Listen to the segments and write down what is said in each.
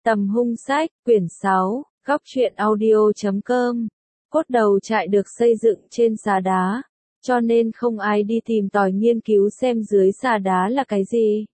Tầm hung sách, quyển 6, góc truyện audio.com. Cốt đầu trại được xây dựng trên xà đá, cho nên không ai đi tìm tòi nghiên cứu xem dưới xà đá là cái gì.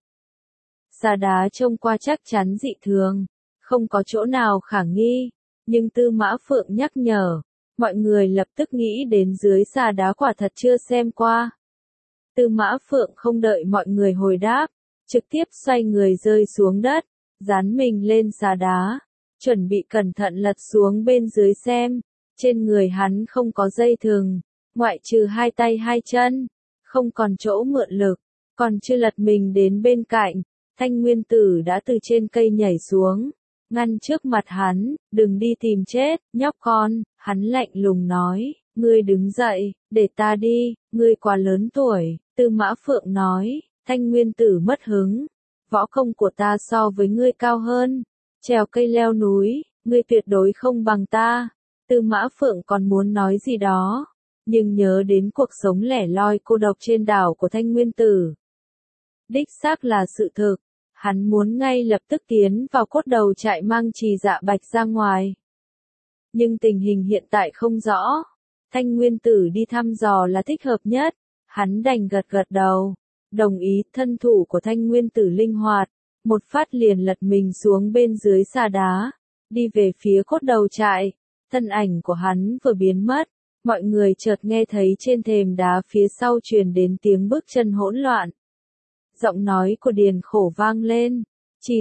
Xà đá trông qua chắc chắn dị thường, không có chỗ nào khả nghi, nhưng Tư Mã Phượng nhắc nhở, mọi người lập tức nghĩ đến dưới xà đá quả thật chưa xem qua. Tư Mã Phượng không đợi mọi người hồi đáp, trực tiếp xoay người rơi xuống đất, dán mình lên xà đá, chuẩn bị cẩn thận lật xuống bên dưới xem. Trên người hắn không có dây thừng, ngoại trừ hai tay hai chân, không còn chỗ mượn lực, còn chưa lật mình đến bên cạnh, Thanh Nguyên Tử đã từ trên cây nhảy xuống, ngăn trước mặt hắn, đừng đi tìm chết, nhóc con, hắn lạnh lùng nói, ngươi đứng dậy, để ta đi, ngươi quá lớn tuổi, Tư Mã Phượng nói, Thanh Nguyên Tử mất hứng, võ công của ta so với ngươi cao hơn, trèo cây leo núi, ngươi tuyệt đối không bằng ta. Tư Mã Phượng còn muốn nói gì đó, nhưng nhớ đến cuộc sống lẻ loi cô độc trên đảo của Thanh Nguyên Tử. Đích xác là sự thực, hắn muốn ngay lập tức tiến vào cốt đầu trại mang Trì Dạ Bạch ra ngoài. Nhưng tình hình hiện tại không rõ, Thanh Nguyên Tử đi thăm dò là thích hợp nhất, hắn đành gật gật đầu, đồng ý. Thân thủ của Thanh Nguyên Tử linh hoạt, một phát liền lật mình xuống bên dưới xà đá, đi về phía cốt đầu trại. Thân ảnh của hắn vừa biến mất, mọi người chợt nghe thấy trên thềm đá phía sau truyền đến tiếng bước chân hỗn loạn. Giọng nói của Điền Khổ vang lên, Trì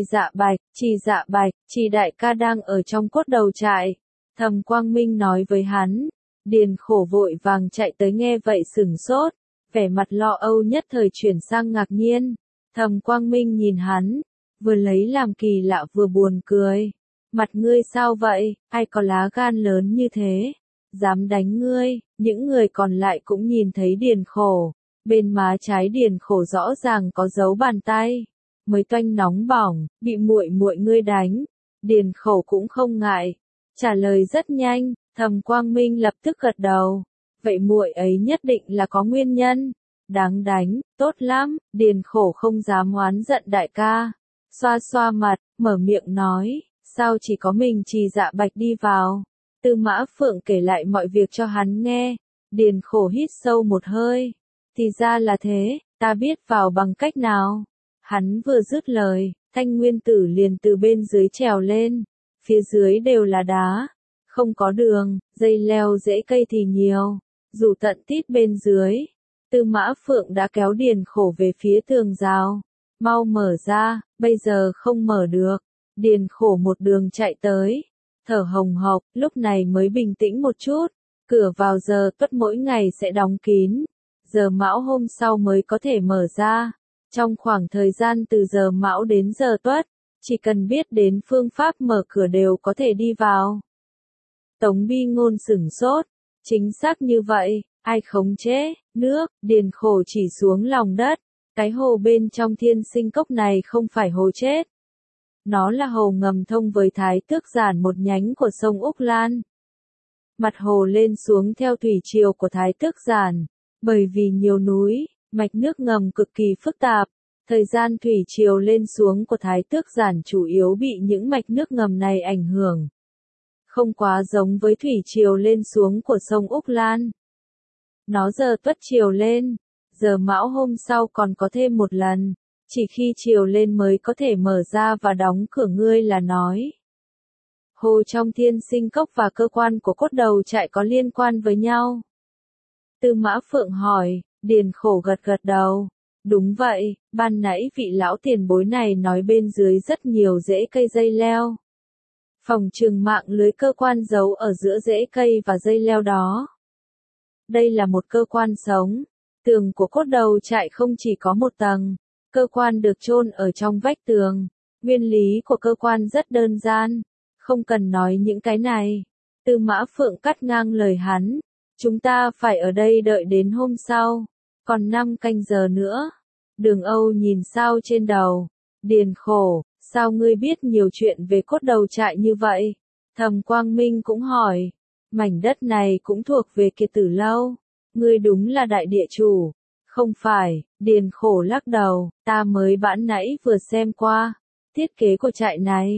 Dạ Bạch, Trì đại ca đang ở trong cốt đầu trại. Thẩm Quang Minh nói với hắn, Điền Khổ vội vàng chạy tới nghe vậy sửng sốt, vẻ mặt lo âu nhất thời chuyển sang ngạc nhiên. Thẩm Quang Minh nhìn hắn, vừa lấy làm kỳ lạ vừa buồn cười. Mặt ngươi sao vậy, ai có lá gan lớn như thế, dám đánh ngươi. Những người còn lại cũng nhìn thấy Điền Khổ, bên má trái Điền Khổ rõ ràng có dấu bàn tay, mới toanh nóng bỏng, bị muội muội ngươi đánh. Điền Khổ cũng không ngại, trả lời rất nhanh. Thẩm Quang Minh lập tức gật đầu, vậy muội ấy nhất định là có nguyên nhân, đáng đánh, tốt lắm. Điền Khổ không dám oán giận đại ca, xoa xoa mặt, mở miệng nói, sao chỉ có mình Trì Dạ Bạch đi vào. Tư Mã Phượng kể lại mọi việc cho hắn nghe. Điền Khổ hít sâu một hơi, thì ra là thế, ta biết vào bằng cách nào. Hắn vừa dứt lời, Thanh Nguyên Tử liền từ bên dưới trèo lên, phía dưới đều là đá, không có đường, dây leo rễ cây thì nhiều, dù tận tít bên dưới. Tư Mã Phượng đã kéo Điền Khổ về phía tường rào, mau mở ra, bây giờ không mở được. Điền Khổ một đường chạy tới, thở hồng hộc, lúc này mới bình tĩnh một chút. Cửa vào giờ tuất mỗi ngày sẽ đóng kín, giờ mão hôm sau mới có thể mở ra. Trong khoảng thời gian từ giờ mão đến giờ tuất, chỉ cần biết đến phương pháp mở cửa đều có thể đi vào. Tống Bi Ngôn sửng sốt, chính xác như vậy, ai khống chế nước? Điền Khổ chỉ xuống lòng đất, cái hồ bên trong Thiên Sinh Cốc này không phải hồ chết. Nó là hồ ngầm thông với Thái Tước Giản, một nhánh của sông Úc Lan. Mặt hồ lên xuống theo thủy triều của Thái Tước Giản, bởi vì nhiều núi, mạch nước ngầm cực kỳ phức tạp. Thời gian thủy triều lên xuống của Thái Tước Giản chủ yếu bị những mạch nước ngầm này ảnh hưởng. Không quá giống với thủy triều lên xuống của sông Úc Lan. Nó giờ tuất triều lên, giờ mão hôm sau còn có thêm một lần. Chỉ khi chiều lên mới có thể mở ra và đóng cửa. Ngươi là nói hồ trong Thiên Sinh Cốc và cơ quan của cốt đầu trại có liên quan với nhau? Tư Mã Phượng hỏi. Điền Khổ gật gật đầu. Đúng vậy, ban nãy vị lão tiền bối này nói bên dưới rất nhiều rễ cây dây leo. Phòng trừng mạng lưới cơ quan giấu ở giữa rễ cây và dây leo đó. Đây là một cơ quan sống. Tường của cốt đầu trại không chỉ có một tầng. Cơ quan được chôn ở trong vách tường. Nguyên lý của cơ quan rất đơn giản, không cần nói những cái này. Tư Mã Phượng cắt ngang lời hắn. Chúng ta phải ở đây đợi đến hôm sau, còn 5 canh giờ nữa. Đường Âu nhìn sao trên đầu. Điền Khổ, sao ngươi biết nhiều chuyện về cốt đầu trại như vậy? Thẩm Quang Minh cũng hỏi. Mảnh đất này cũng thuộc về Kiệt Tử Lâu. Ngươi đúng là đại địa chủ. Không phải, Điền Khổ lắc đầu, ta mới bẵng nãy vừa xem qua thiết kế của trại này.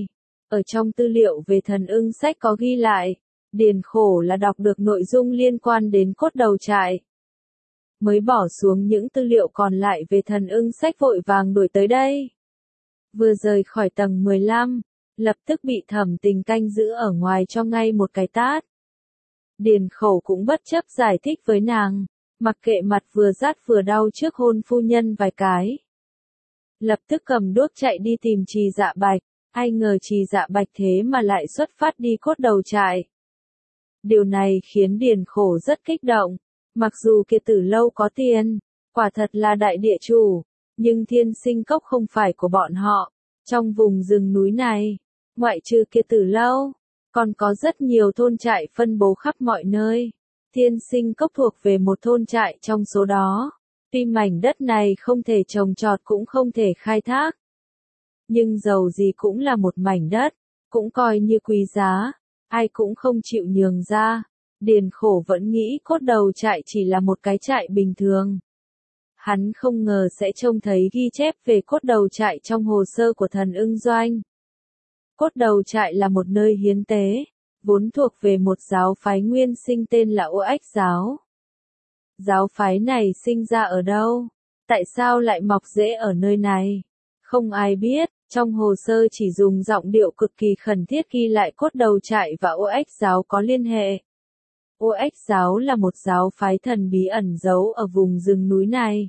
Ở trong tư liệu về thần ưng sách có ghi lại, Điền Khổ là đọc được nội dung liên quan đến cốt đầu trại. Mới bỏ xuống những tư liệu còn lại về thần ưng sách vội vàng đuổi tới đây. Vừa rời khỏi tầng 15, lập tức bị Thẩm Tình canh giữ ở ngoài cho ngay một cái tát. Điền Khổ cũng bất chấp giải thích với nàng, mặc kệ mặt vừa rát vừa đau trước hôn phu nhân vài cái. Lập tức cầm đuốc chạy đi tìm Trì Dạ Bạch, ai ngờ Trì Dạ Bạch thế mà lại xuất phát đi cốt đầu trại. Điều này khiến Điền Khổ rất kích động, mặc dù Kiệt Tử Lâu có tiền, quả thật là đại địa chủ, nhưng Thiên Sinh Cốc không phải của bọn họ. Trong vùng rừng núi này, ngoại trừ Kiệt Tử Lâu, còn có rất nhiều thôn trại phân bố khắp mọi nơi. Thiên Sinh Cốc thuộc về một thôn trại trong số đó. Tuy mảnh đất này không thể trồng trọt cũng không thể khai thác, nhưng dầu gì cũng là một mảnh đất, cũng coi như quý giá, ai cũng không chịu nhường ra. Điền Khổ vẫn nghĩ cốt đầu trại chỉ là một cái trại bình thường. Hắn không ngờ sẽ trông thấy ghi chép về cốt đầu trại trong hồ sơ của thần ưng doanh. Cốt đầu trại là một nơi hiến tế, vốn thuộc về một giáo phái nguyên sinh tên là Ô Ách giáo. Giáo phái này sinh ra ở đâu? Tại sao lại mọc rễ ở nơi này? Không ai biết, trong hồ sơ chỉ dùng giọng điệu cực kỳ khẩn thiết ghi lại cốt đầu trại và Ô Ách giáo có liên hệ. Ô Ách giáo là một giáo phái thần bí ẩn giấu ở vùng rừng núi này.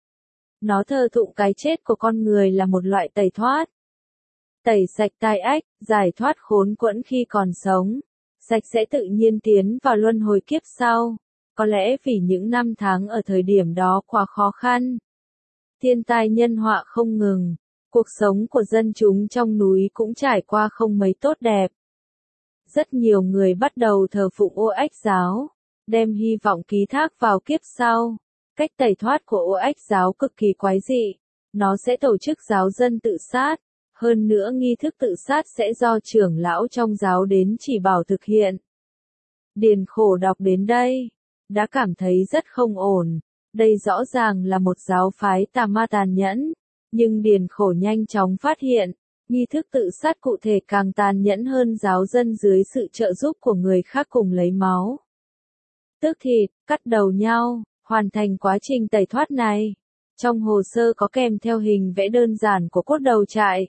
Nó thờ phụng cái chết của con người là một loại tẩy thoát. Tẩy sạch tai ách, giải thoát khốn quẫn khi còn sống. Sạch sẽ tự nhiên tiến vào luân hồi kiếp sau. Có lẽ vì những năm tháng ở thời điểm đó quá khó khăn. Thiên tai nhân họa không ngừng. Cuộc sống của dân chúng trong núi cũng trải qua không mấy tốt đẹp. Rất nhiều người bắt đầu thờ phụng Ô Ách giáo, đem hy vọng ký thác vào kiếp sau. Cách tẩy thoát của Ô Ách giáo cực kỳ quái dị. Nó sẽ tổ chức giáo dân tự sát. Hơn nữa nghi thức tự sát sẽ do trưởng lão trong giáo đến chỉ bảo thực hiện. Điền Khổ đọc đến đây, đã cảm thấy rất không ổn. Đây rõ ràng là một giáo phái tà ma tàn nhẫn. Nhưng Điền Khổ nhanh chóng phát hiện, nghi thức tự sát cụ thể càng tàn nhẫn hơn giáo dân dưới sự trợ giúp của người khác cùng lấy máu. Tước thịt, cắt đầu nhau, hoàn thành quá trình tẩy thoát này. Trong hồ sơ có kèm theo hình vẽ đơn giản của cốt đầu trại.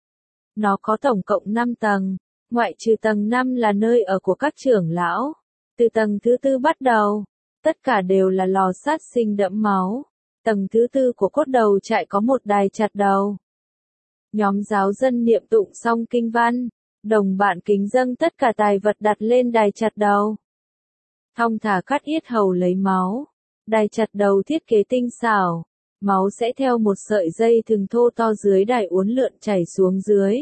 Nó có tổng cộng 5 tầng, ngoại trừ tầng 5 là nơi ở của các trưởng lão. Từ tầng thứ 4 bắt đầu, tất cả đều là lò sát sinh đẫm máu. Tầng thứ 4 của cốt đầu trại có một đài chặt đầu. Nhóm giáo dân niệm tụng xong kinh văn, đồng bạn kính dâng tất cả tài vật đặt lên đài chặt đầu. Thong thả cắt yết hầu lấy máu. Đài chặt đầu thiết kế tinh xảo. Máu sẽ theo một sợi dây thừng thô to dưới đài uốn lượn chảy xuống dưới.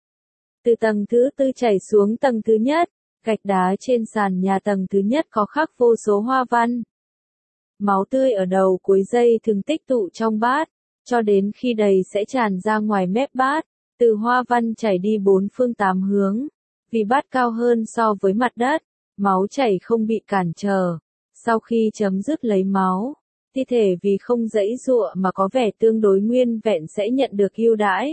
Từ tầng thứ 4 chảy xuống tầng thứ nhất, gạch đá trên sàn nhà tầng thứ nhất có khắc vô số hoa văn. Máu tươi ở đầu cuối dây thừng tích tụ trong bát, cho đến khi đầy sẽ tràn ra ngoài mép bát, từ hoa văn chảy đi 4 phương 8 hướng. Vì bát cao hơn so với mặt đất, máu chảy không bị cản trở. Sau khi chấm dứt lấy máu, thi thể vì không giãy giụa mà có vẻ tương đối nguyên vẹn sẽ nhận được ưu đãi.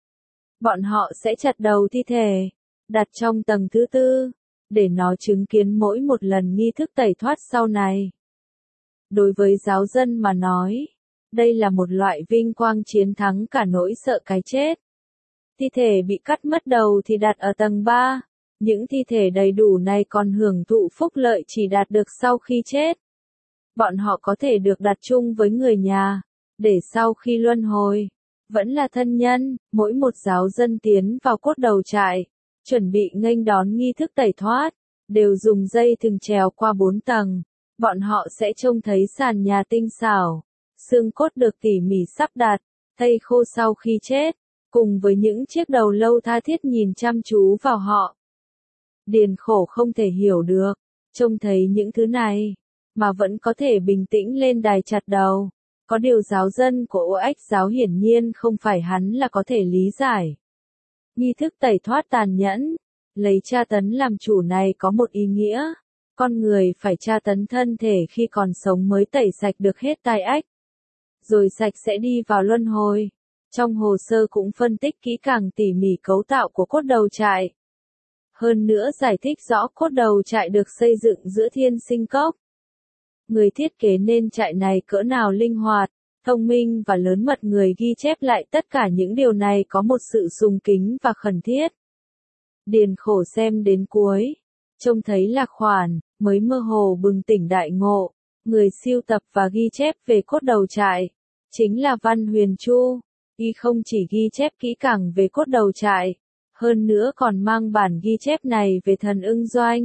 Bọn họ sẽ chặt đầu thi thể, đặt trong tầng thứ 4, để nó chứng kiến mỗi một lần nghi thức tẩy thoát sau này. Đối với giáo dân mà nói, đây là một loại vinh quang chiến thắng cả nỗi sợ cái chết. Thi thể bị cắt mất đầu thì đặt ở tầng 3, những thi thể đầy đủ này còn hưởng thụ phúc lợi chỉ đạt được sau khi chết. Bọn họ có thể được đặt chung với người nhà, để sau khi luân hồi, vẫn là thân nhân. Mỗi một giáo dân tiến vào cốt đầu trại, chuẩn bị nghênh đón nghi thức tẩy thoát, đều dùng dây thừng trèo qua 4 tầng. Bọn họ sẽ trông thấy sàn nhà tinh xảo, xương cốt được tỉ mỉ sắp đặt, thây khô sau khi chết, cùng với những chiếc đầu lâu tha thiết nhìn chăm chú vào họ. Điền Khổ không thể hiểu được, trông thấy những thứ này, mà vẫn có thể bình tĩnh lên đài chặt đầu. Có điều giáo dân của Ô Ách giáo hiển nhiên không phải hắn là có thể lý giải. Nghi thức tẩy thoát tàn nhẫn, lấy tra tấn làm chủ này có một ý nghĩa. Con người phải tra tấn thân thể khi còn sống mới tẩy sạch được hết tai ách. Rồi sạch sẽ đi vào luân hồi. Trong hồ sơ cũng phân tích kỹ càng tỉ mỉ cấu tạo của cốt đầu trại. Hơn nữa giải thích rõ cốt đầu trại được xây dựng giữa thiên sinh cốc. Người thiết kế nên trại này cỡ nào linh hoạt, thông minh và lớn mật, người ghi chép lại tất cả những điều này có một sự sùng kính và khẩn thiết. Điền Khổ xem đến cuối, trông thấy lạc khoản, mới mơ hồ bừng tỉnh đại ngộ, người sưu tập và ghi chép về cốt đầu trại, chính là Văn Huyền Chu. Y không chỉ ghi chép kỹ càng về cốt đầu trại, hơn nữa còn mang bản ghi chép này về Thần Ưng Doanh.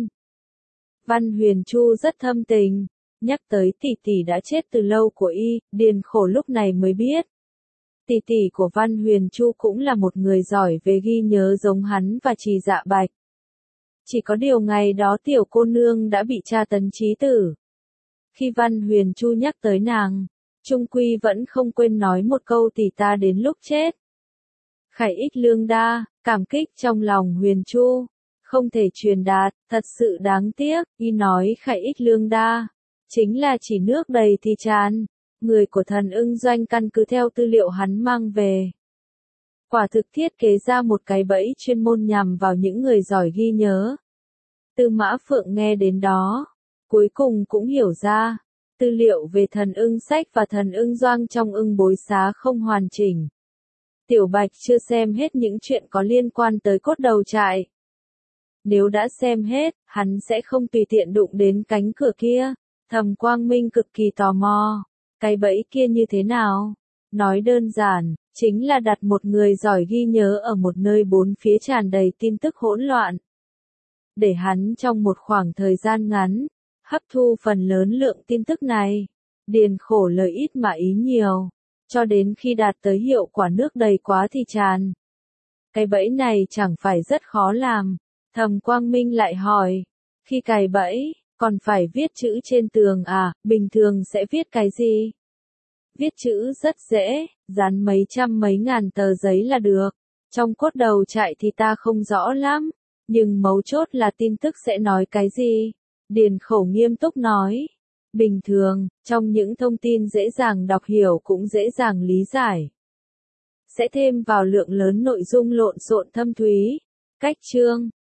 Văn Huyền Chu rất thâm tình, nhắc tới tỷ tỷ đã chết từ lâu của y, Điền Khổ lúc này mới biết. Tỷ tỷ của Văn Huyền Chu cũng là một người giỏi về ghi nhớ giống hắn và Trì Dạ Bạch. Chỉ có điều ngày đó tiểu cô nương đã bị tra tấn chí tử. Khi Văn Huyền Chu nhắc tới nàng, trung quy vẫn không quên nói một câu tỷ ta đến lúc chết. Khải ích lương đa, cảm kích trong lòng Huyền Chu, không thể truyền đạt, thật sự đáng tiếc, y nói khải ích lương đa, chính là chỉ nước đầy thì tràn, người của Thần Ưng Doanh căn cứ theo tư liệu hắn mang về. Quả thực thiết kế ra một cái bẫy chuyên môn nhằm vào những người giỏi ghi nhớ. Tư Mã Phượng nghe đến đó, cuối cùng cũng hiểu ra, tư liệu về Thần Ưng Sách và Thần Ưng Doanh trong Ưng Bối Xá không hoàn chỉnh. Tiểu Bạch chưa xem hết những chuyện có liên quan tới cốt đầu trại. Nếu đã xem hết, hắn sẽ không tùy tiện đụng đến cánh cửa kia. Thẩm Quang Minh cực kỳ tò mò. Cái bẫy kia như thế nào? Nói đơn giản, chính là đặt một người giỏi ghi nhớ ở một nơi bốn phía tràn đầy tin tức hỗn loạn. Để hắn trong một khoảng thời gian ngắn, hấp thu phần lớn lượng tin tức này. Điền Khổ lời ít mà ý nhiều, cho đến khi đạt tới hiệu quả nước đầy quá thì tràn. Cái bẫy này chẳng phải rất khó làm. Thẩm Quang Minh lại hỏi, khi cài bẫy, còn phải viết chữ trên tường à, bình thường sẽ viết cái gì? Viết chữ rất dễ, dán mấy trăm mấy ngàn tờ giấy là được. Trong cốt đầu trại thì ta không rõ lắm, nhưng mấu chốt là tin tức sẽ nói cái gì? Điền Khổ nghiêm túc nói. Bình thường, trong những thông tin dễ dàng đọc hiểu cũng dễ dàng lý giải. Sẽ thêm vào lượng lớn nội dung lộn xộn thâm thúy. Cách chương